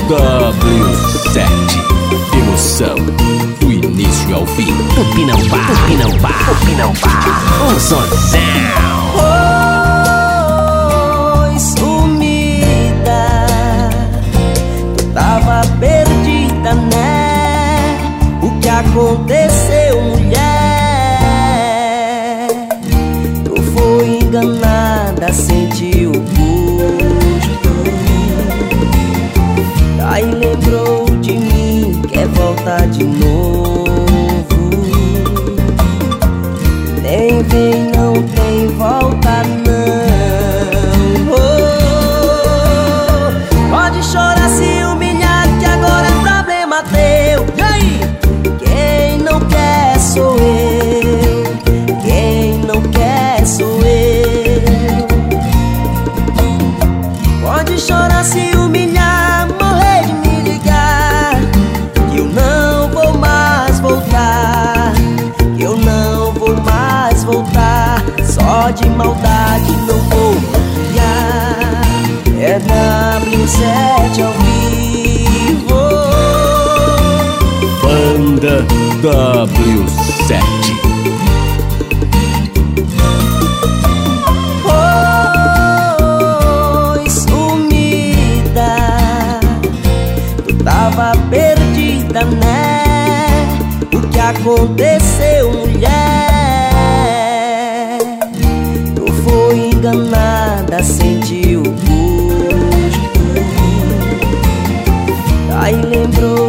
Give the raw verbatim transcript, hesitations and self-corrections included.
W sete, emoção do início ao fim. Tupinambá, Tupinambá, Tupinambá, um sonzão. Oi, sumida, tu tava perdida, né? O que aconteceu, mulher? Tu foi enganada, sentiu o gosto, aí lembrou de mim, quer voltar de novo. Nem vem, não tem volta não. Oh, pode chorar, se humilhar, que agora é problema teu. E aí? Quem não quer sou eu, quem não quer sou eu. Pode chorar, se humilhar, morrer de me ligar, que eu não vou mais voltar, que eu não vou mais voltar. Só de maldade não vou confiar. É W sete ao vivo. Banda W sete. Oi, sumida, tu tava perdida, né? O que aconteceu, mulher? Tu foi enganada, sentiu o gosto, aí lembrou